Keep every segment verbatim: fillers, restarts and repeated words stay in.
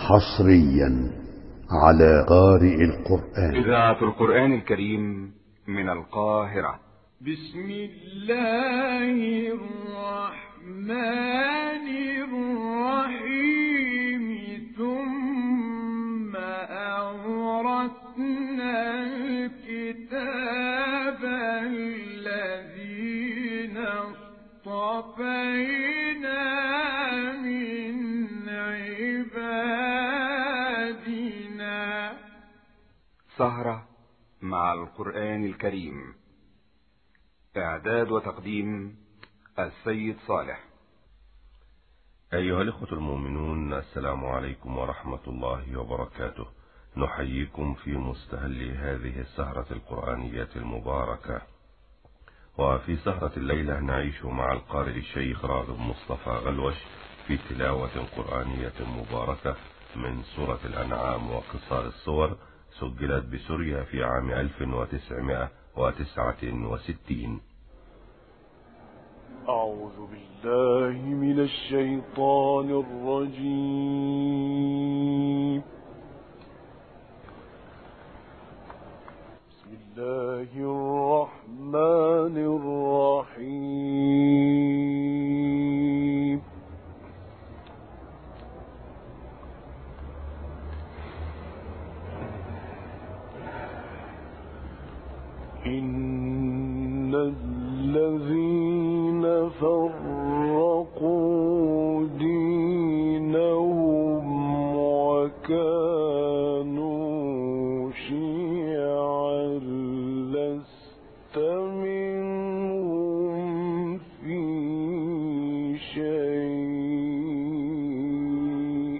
حصريا على قارئ القرآن. إذاعة القرآن الكريم من القاهرة. بسم الله الرحمن الرحيم. ثم أورثنا الكتاب الذين اصطفينا من عبادنا. سهرة مع القرآن الكريم. إعداد وتقديم السيد صالح. أيها الإخوة المؤمنون، السلام عليكم ورحمة الله وبركاته. نحييكم في مستهل هذه السهرة القرآنية المباركة. وفي سهرة الليلة نعيش مع القارئ الشيخ راغب مصطفى غلوش في تلاوة قرآنية مباركة من سورة الأنعام وقصار الصور، سجلت بسوريا في عام ألف وتسعمائة وتسعة وستين. أعوذ بالله من الشيطان الرجيم. بسم الله الرحمن الرحيم. إن الذين فرقوا دينهم وكانوا شيعا لست منهم في شيء.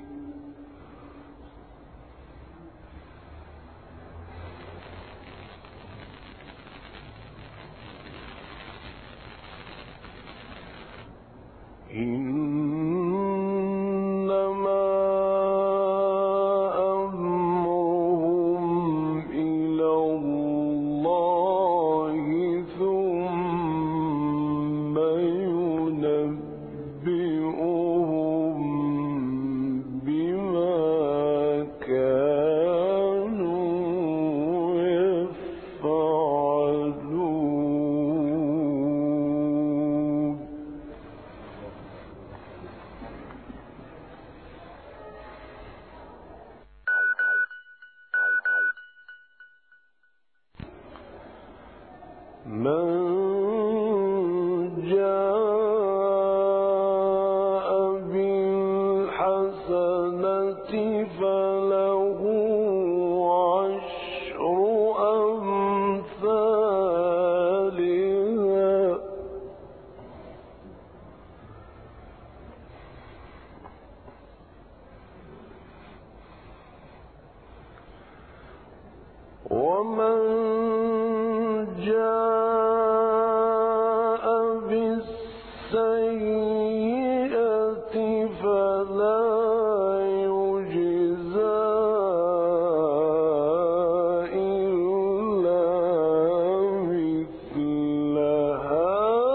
إنما أمرهم إلى الله ثم ينبئهم بما كانوا يفعلون. من جاء بالحسنة فله عشر أمثالها ومن جاء بالسيئة فلا يجزى إلا مثلها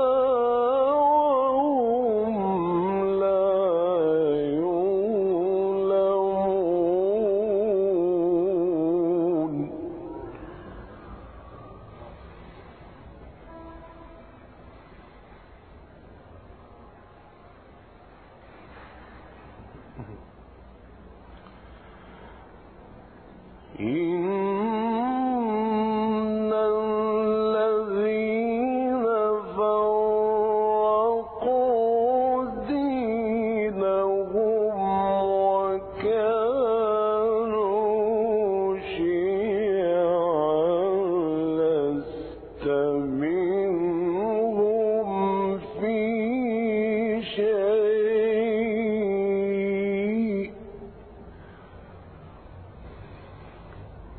وهم لا يظلمون. إن الذين فرقوا دينهم وكانوا شيعا لست منهم في شيء.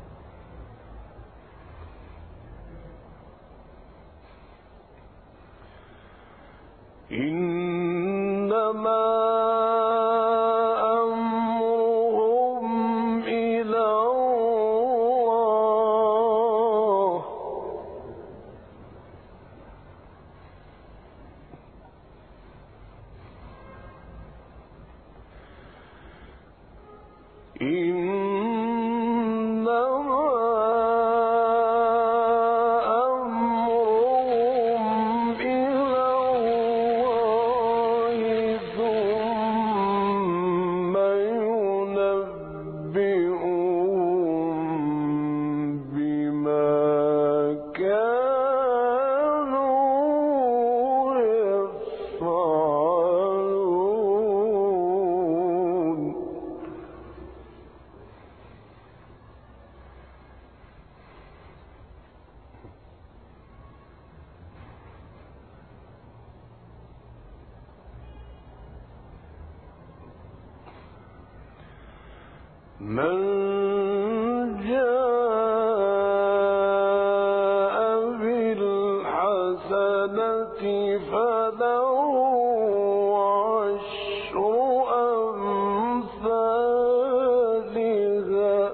من جاء بالحسنة فله عشر أمثالها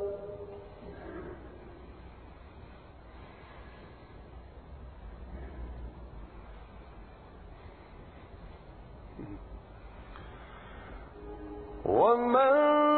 ومن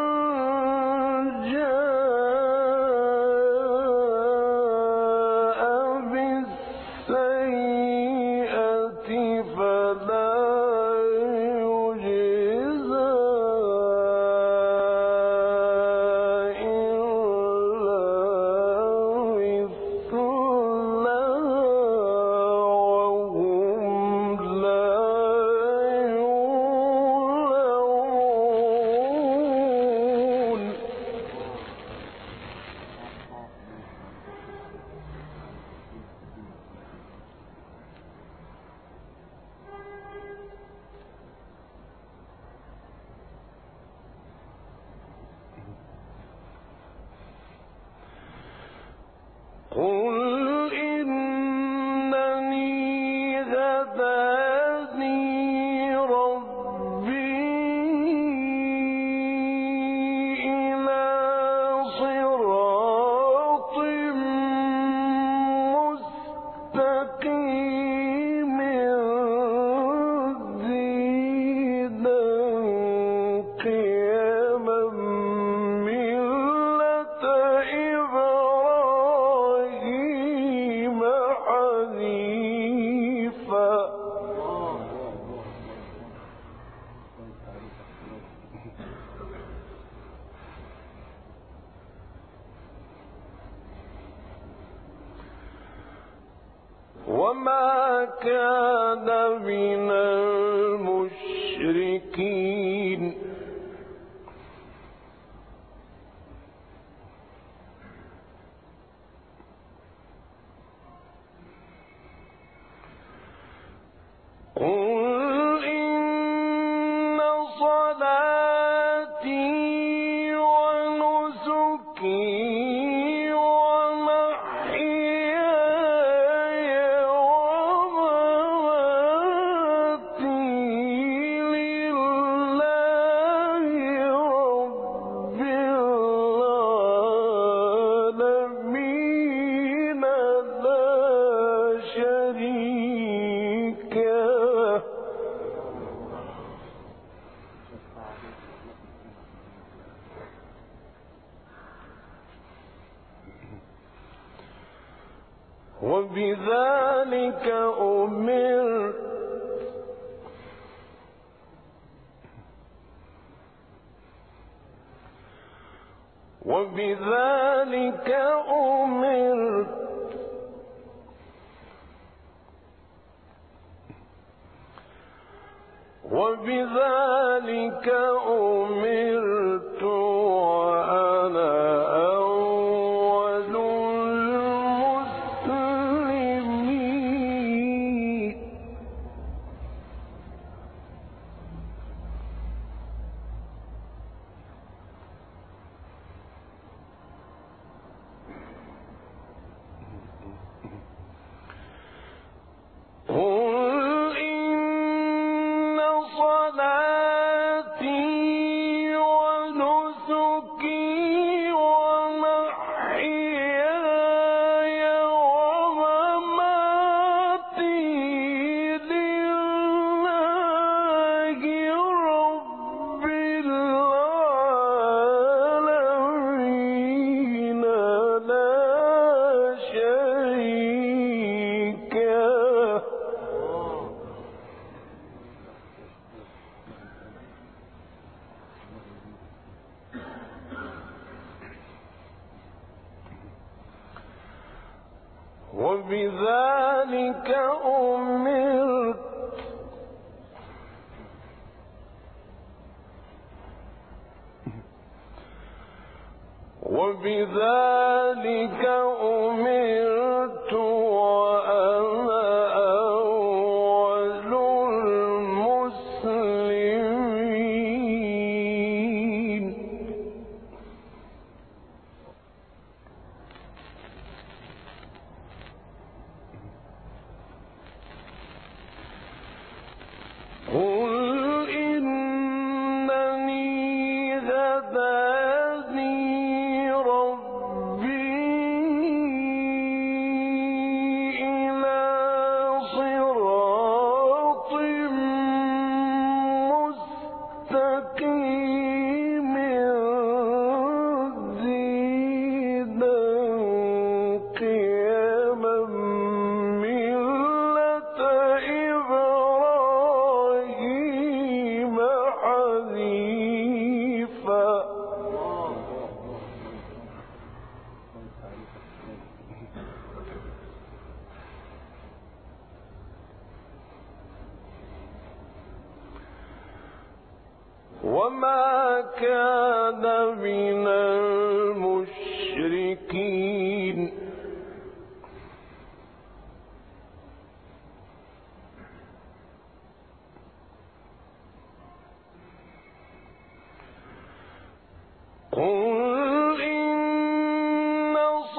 قل إنني هداني ربي إلى صراط مستقيم دينا قيما ملة إبراهيم حنيفا وما كان من المشركين قل إن صلاتي ونسكي ومحياي ومماتي لله رب العالمين لا شريك له وبذلك أمرت وبذلك أمرت وبذلك أمرت وأنا أول المسلمين قل إن صلاتي وبذلك أمرت وبذلك أمرت وأنا أول المسلمين. قل إنني هداني ربي إلى صراط مستقيم دينا قيما ملة إبراهيم حنيفا وما كان من المشركين. قل إن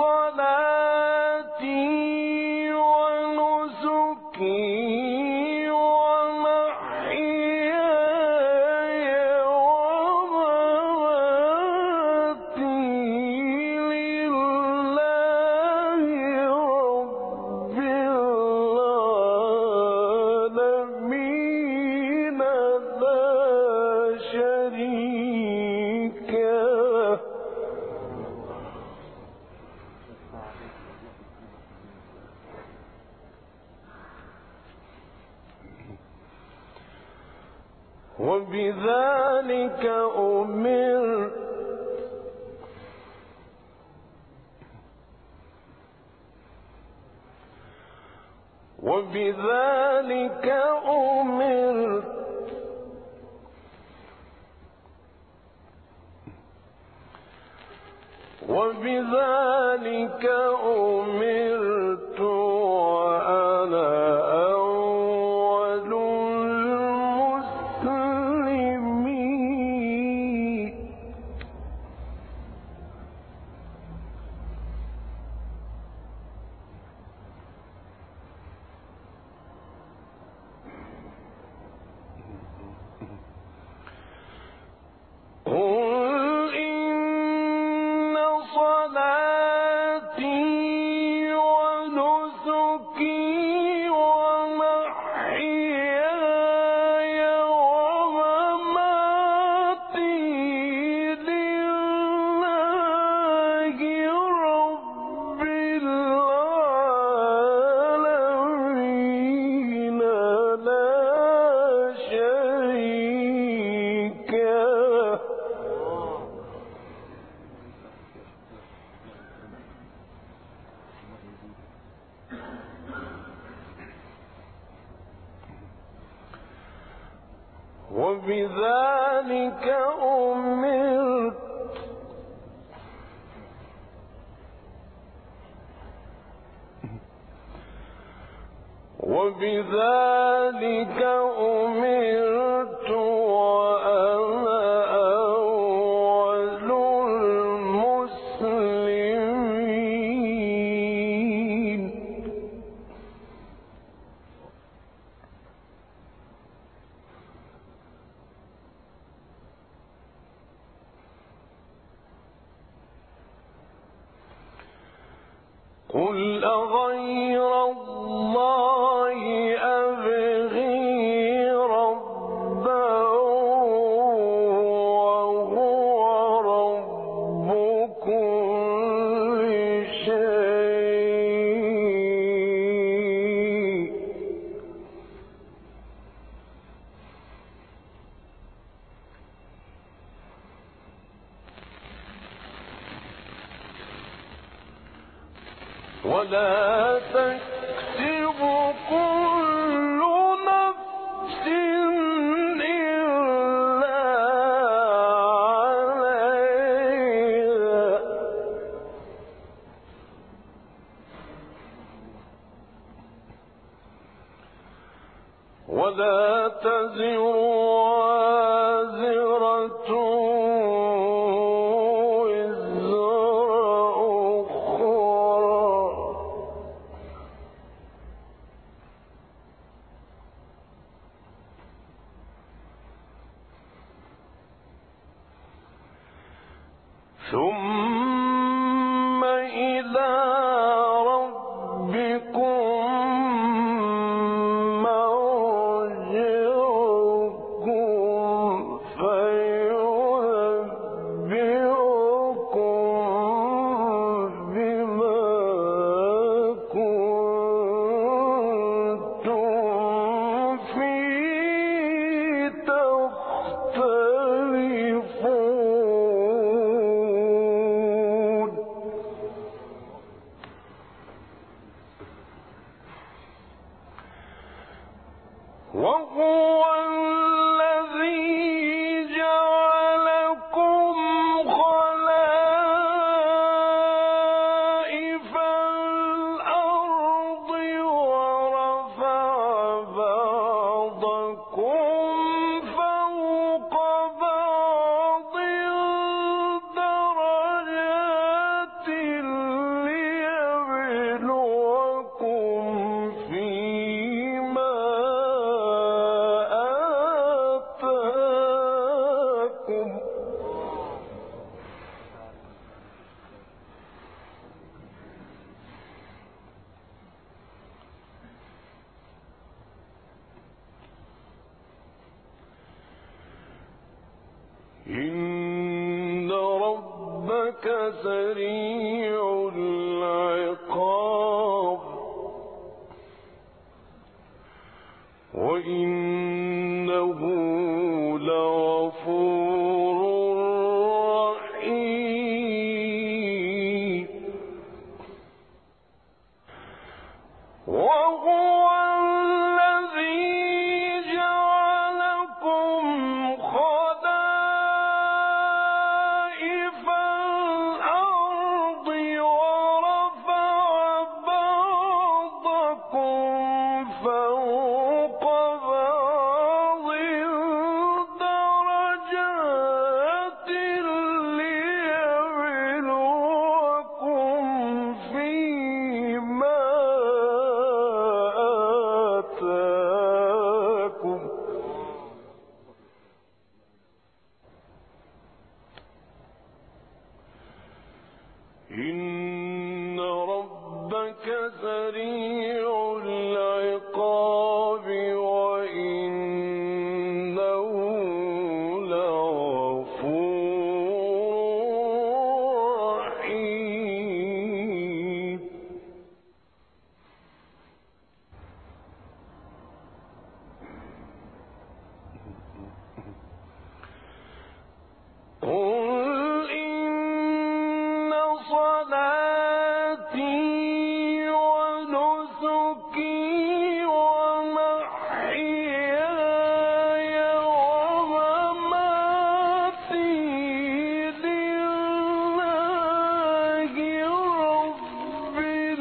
صلاتي ونسكي ومحياي ومماتي لله رب العالمين لا شريك له. وبذلك أمرت وبذلك أمرت وبذلك أمرت وأنا أول المسلمين. قل إن صلاتي ونسكي ومحياي ومماتي لله رب العالمين لا شريك له. وبذلك أمرت وبذلك أمرت وأنا أول المسلمين. قل أغير الله أبغي ربا وهو رب كل شيء. ولا تكسب كل نفس إلا عليها ولا تزر وازرة وزر أخرى ثم إلى ربكم وهو الذي جعلكم خلائف الأرض ورفع بعضكم فوق بعض درجات ليبلوكم فيما إن ربك سريع العقاب وإنه لغفور رحيم وهو الذي جعلكم خلائف الأرض ورفع بعضكم فوق بعض درجات ليبلوكم فيما آتاكم إن ربك سريع العقاب وإنه لغفور رحيم قل إن صلاتي ونسكي ومحياي ومماتي لله رب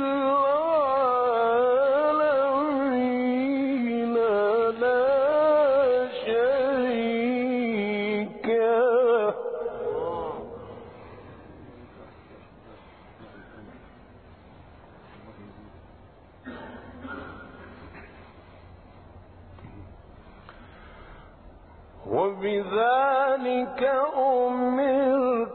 العالمين لا شريك له وبذلك أمرت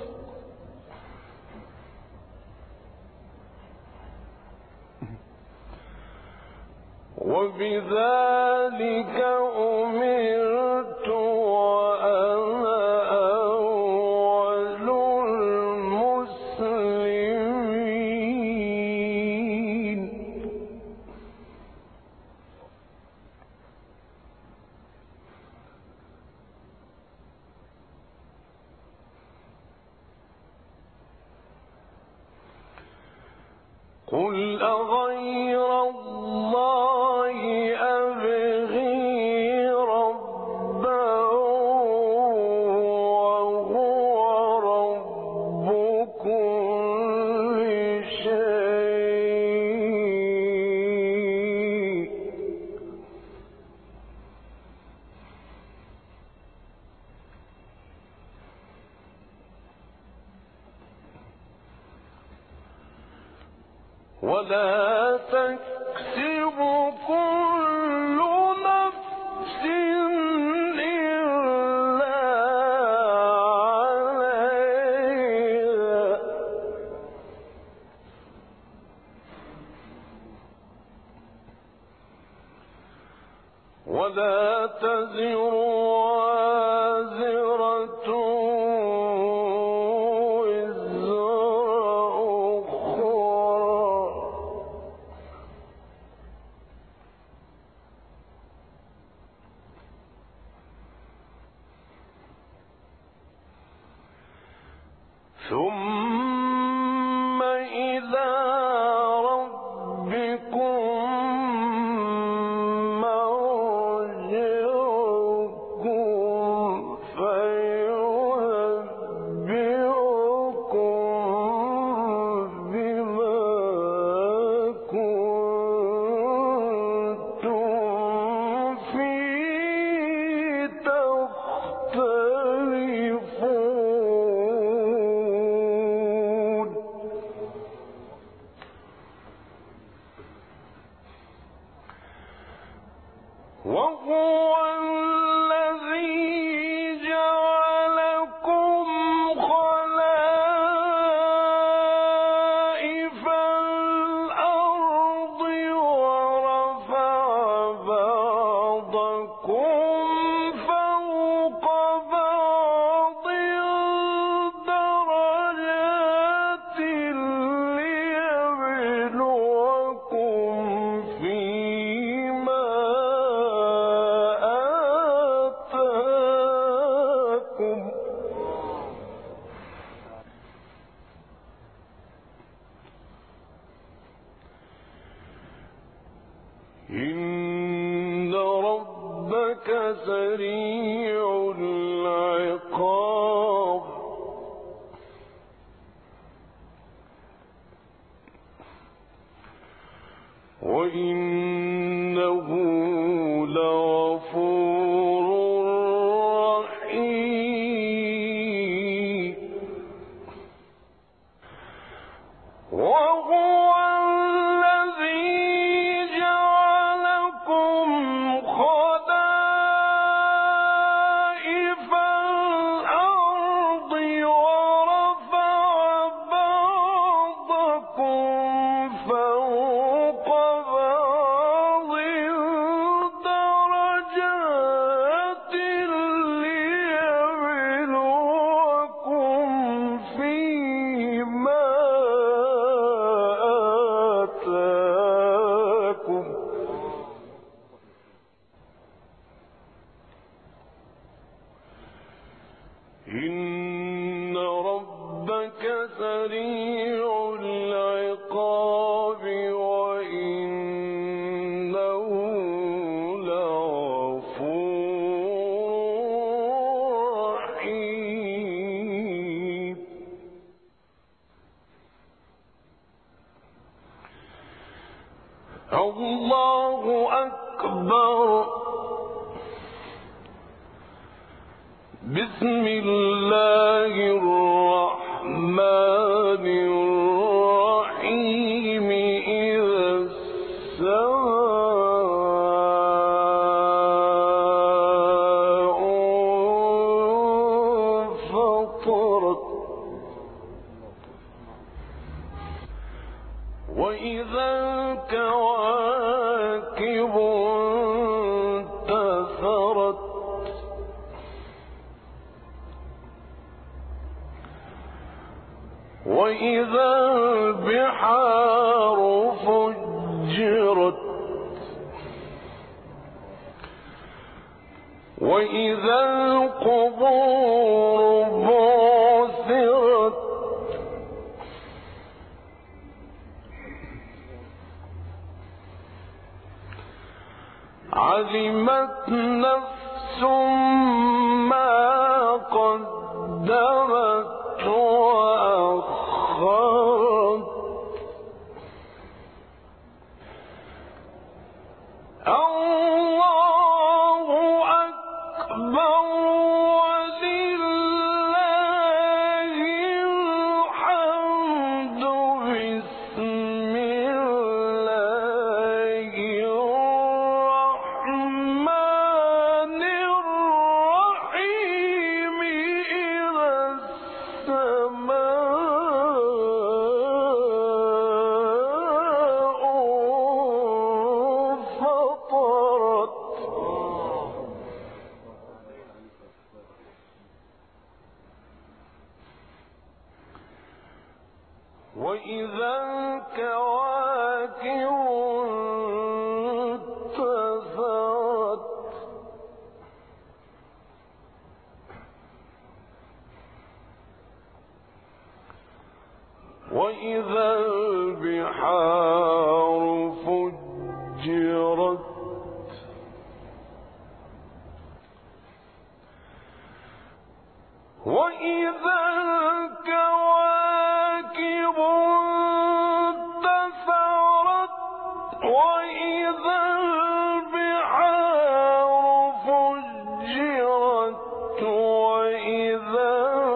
وبذلك أمرت وأنا أول المسلمين قل أغير الله أبغي ربا وهو رب كل شيء ولا تكسب كل نفس إلا عليها ولا تزر وازرة ثم إلى ربكم مرجعكم فينبئكم بما كنتم فيه تختلفون وهو الذي جعلكم خلائف الأرض ورفع بعضكم فوق بعض درجات ليبلوكم فيما آتاكم إن ربك سريع العقاب وإنه لغفور رحيم وهو الذي جعلكم خلائف الأرض ورفع بعضكم فوق بعض درجات ليبلوكم فيما آتاكم إن ربك سريع العقاب وإنه لغفور رحيم الله أكبر بسم الله الرحمن الرحيم إذا السماء انفطرت وإذا الكواكب انتثرت وإذا البحار فجرت وإذا القبور بعثرت نفس ما قدمت وأخرت الله أكبر ولله الحمد بسم الله الرحمن الرحيم إذا السماء انفطرت وإذا الكواكب انتثرت وإذا البحار فجرت وإذا الكواكب انتثرت وإذا البحار فجرت وإذا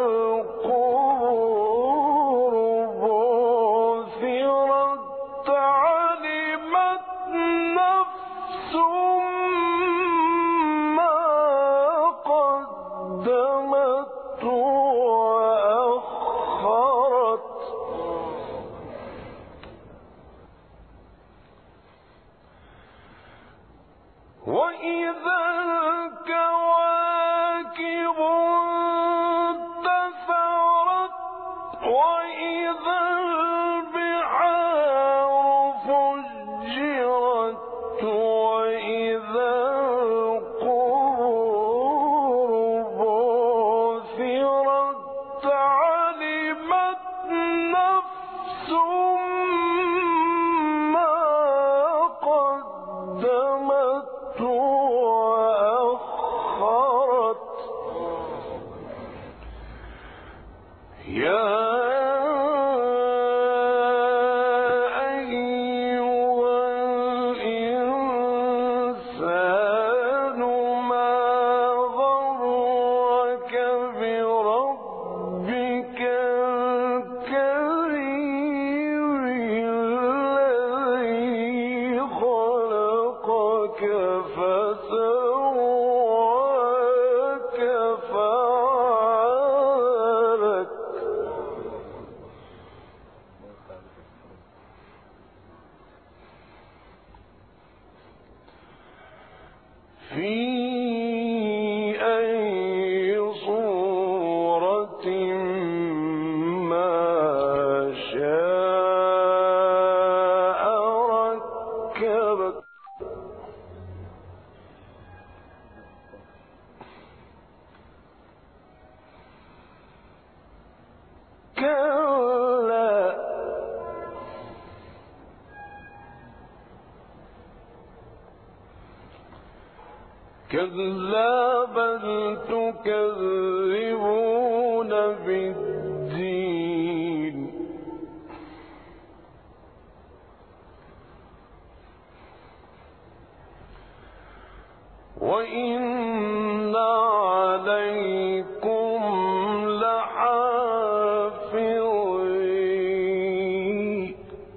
القبور بعثرت علمت نفس ما قدمت وأخرت وإذا الكواكب انتثرت وإذا البحار فجرت وإذا القبور بعثرت علمت نفس ما قدمت وأخرت يا أيها الإنسان ما غرك بربك الكريم الذي خلقك فسواك فعدلك في أي صورة ما شاء ركبك كلا كلا بل تكذبون بالدين وإن عليكم لحافظين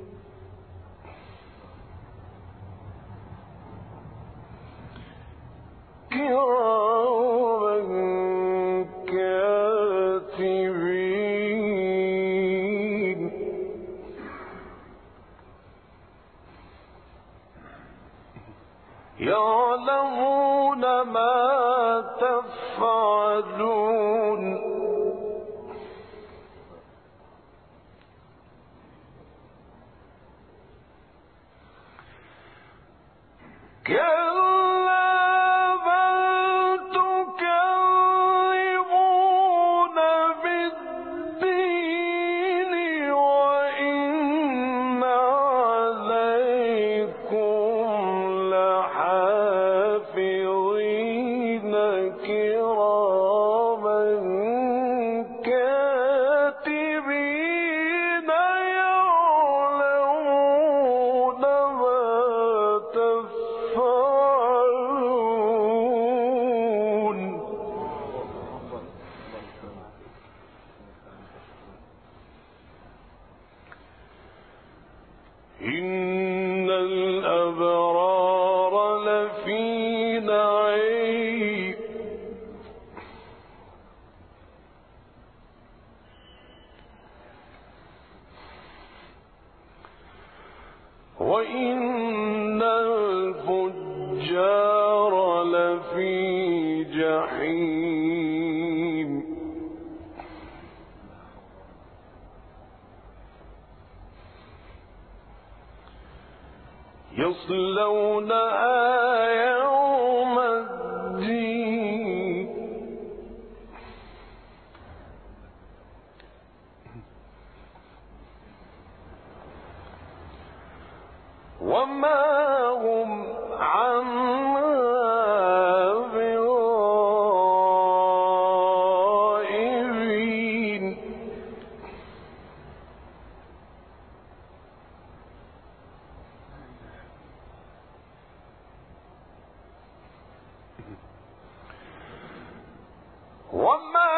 كراما كاتبين يعلمون ما تفعلون كلا بل تكذبون بالدين وإن عليكم لحافظين إن الأبرار لفي نعيم وإن الفجار لفي جحيم يصلونها يوم الدين وما هم عنها بغائبين وما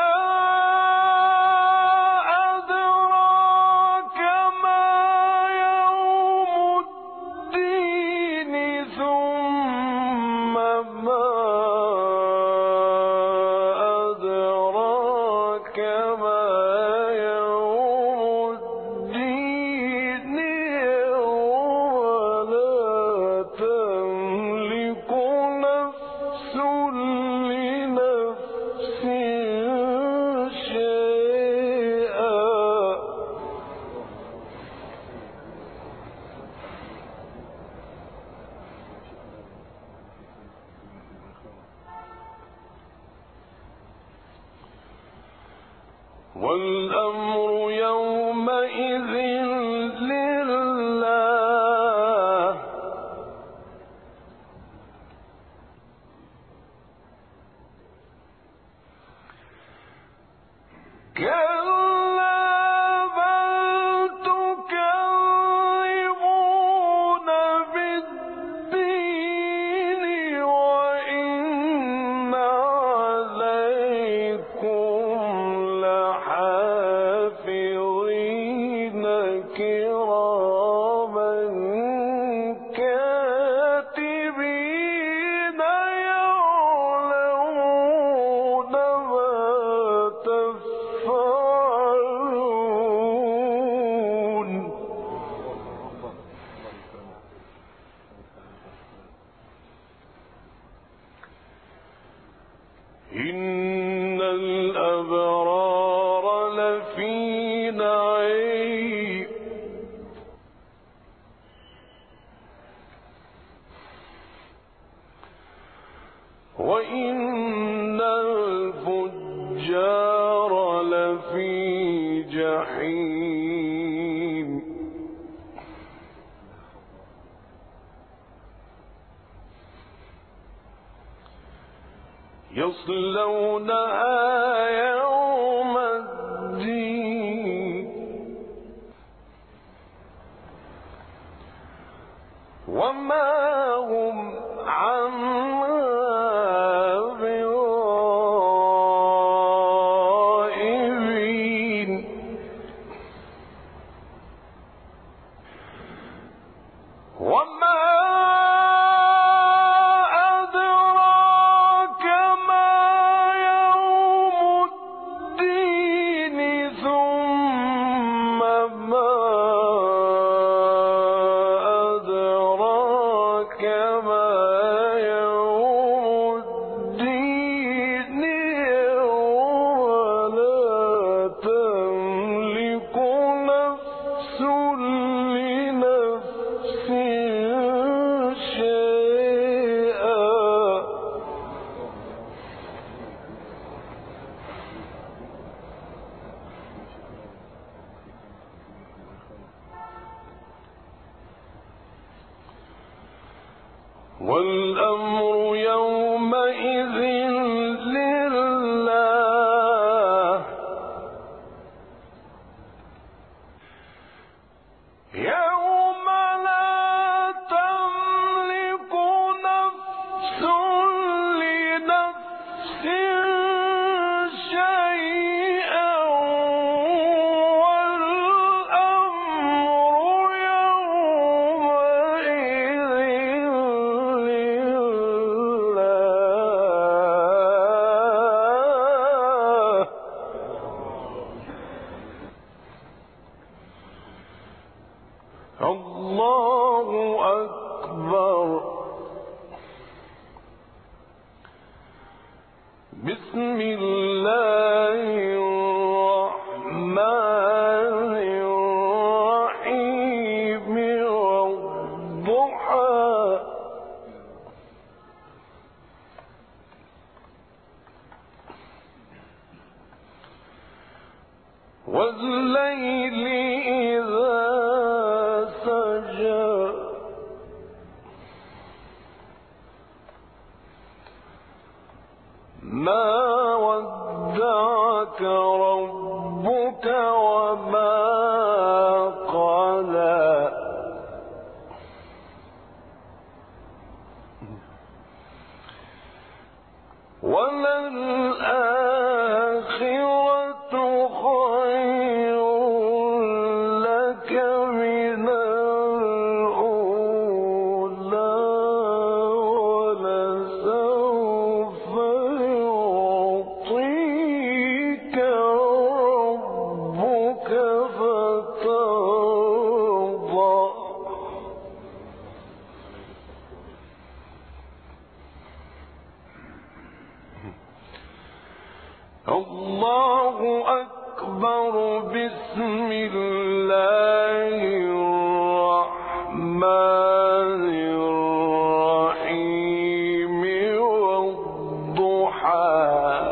أدراك ما يوم الدين ثم ما أدراك ما يوم الدين يوم لا تملك نفس لنفس شيئا والأمر يومئذ لله كلا بل تكذبون بالدين وإن عليكم لحافظين كراما كاتبين يعلمون ما تفعلون إن الأبرار لفي نعيم وإن الفجار لفي جحيم يصلونها يوم الدين وما هم عنها بغائبين وما أدراك ما يوم الدين ثم ما أدراك ما يوم الدين يوم لا تملك نفس لنفس شيئا والأمر يومئذ لله يوم لا تملك نفس لنفس شيئا والأمر الله أكبر. بسم الله الرحمن الرحيم. والضحى والليل إذا سجى ما ودعك ربك وما قلى وللآخرة خير لك من الأولى ولسوف يعطيك ربك فترضى. الله أكبر. بسم الله الرحمن الرحيم. والضحى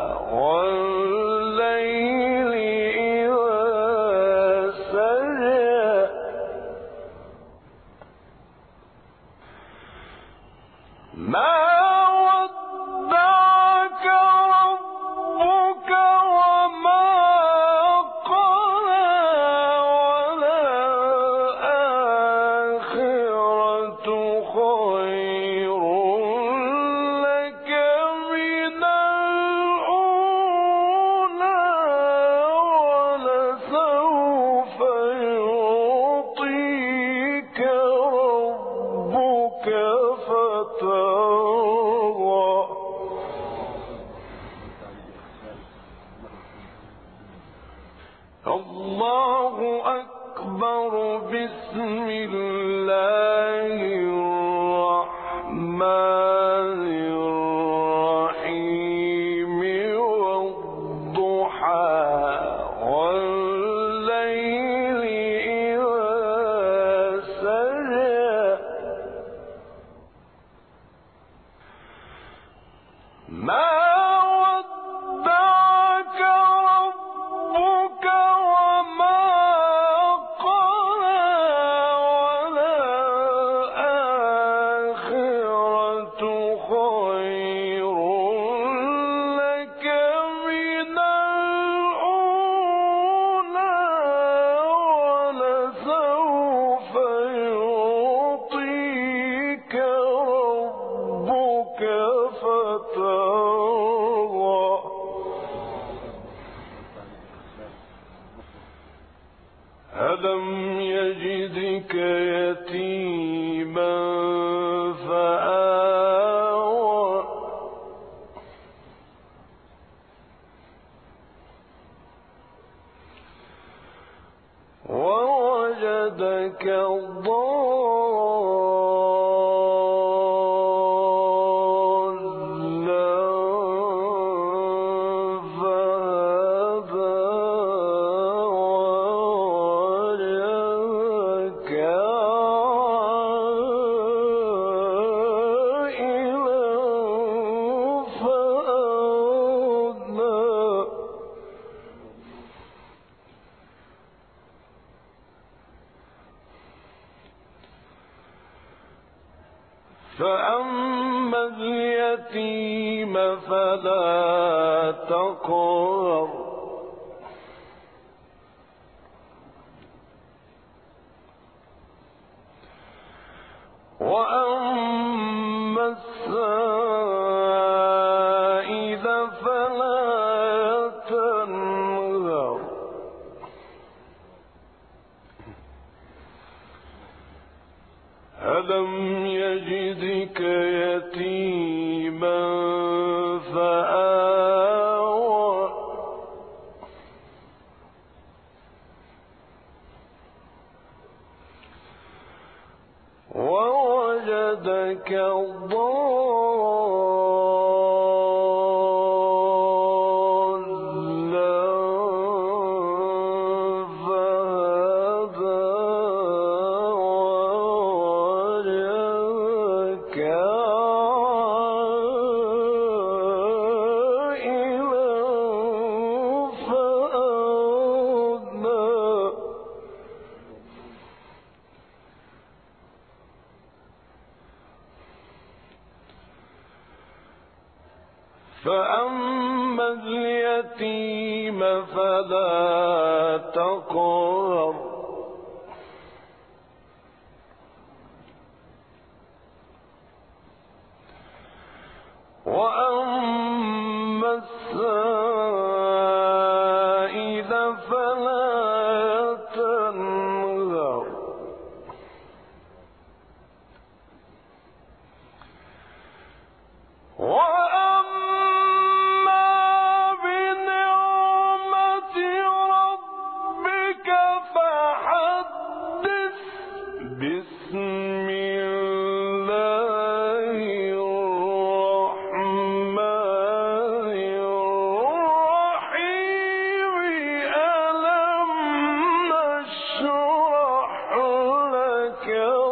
والليل إذا سجى ما ودعك ربك وما قلى وللآخرة خير لك من الأولى ولسوف يعطيك ربك فترضى. الله أكبر. بسم الله الرحمن الرحيم. والضحى والليل إذا سجى ما ودعك ربك وما قلى وللآخرة خير لك من الأولى ولسوف يعطيك ربك فترضى. ألم يجدك يتيما فآوى ووجدك ضالا فهدى ووجدك عائلا فأغنى. فأما اليتيم فلا تقهر وأما السائل فلا تنهر. ألم يجدك يتيما فآوى ووجدك ضالا فهدى ووجدك عائلا فأغنى فأما اليتيم فلا تقهر وأما السائل فلا تنهر بسم الله الرحمن الرحيم ألم نشرح لك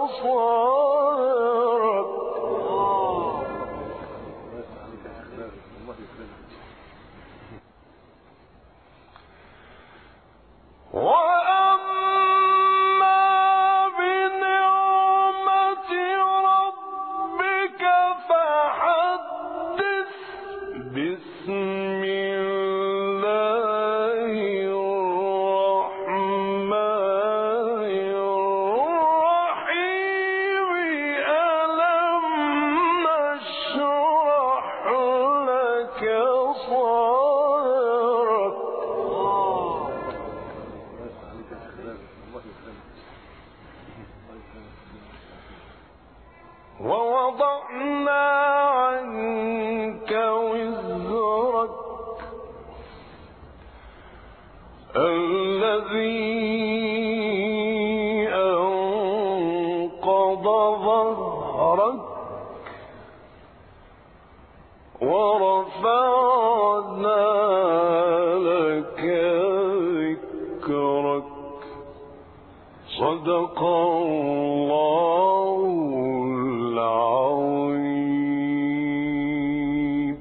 صدرك بسم الله الرحمن الرحيم ألم نشرح لك صدرك ووضعنا عنك وزرك الذي أنقض ظهرك ورفعنا لك ذكرك صدق الله العظيم.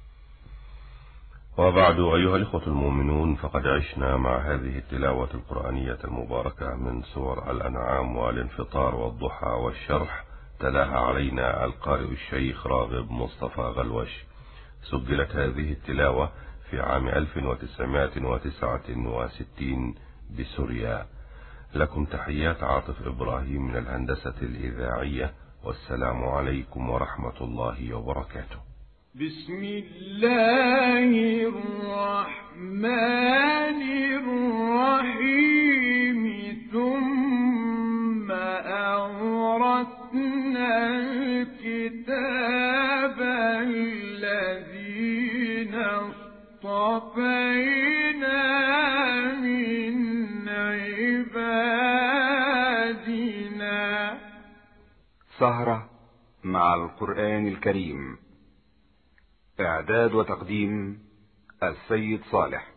وبعد أيها الإخوة المؤمنون، فقد عشنا مع هذه التلاوة القرآنية المباركة من سور الأنعام والانفطار والضحى والشرح، تلاها علينا القارئ الشيخ راغب مصطفى غلوش. سجلت هذه التلاوة في عام ألف وتسعمائة وتسعة وستين بسوريا. لكم تحيات عاطف إبراهيم من الهندسة الإذاعية، والسلام عليكم ورحمة الله وبركاته. بسم الله الرحمن الرحيم ثم أورثنا الكتاب الذين اصطفينا من عبادنا. سهرة مع القرآن الكريم. إعداد وتقديم السيد صالح.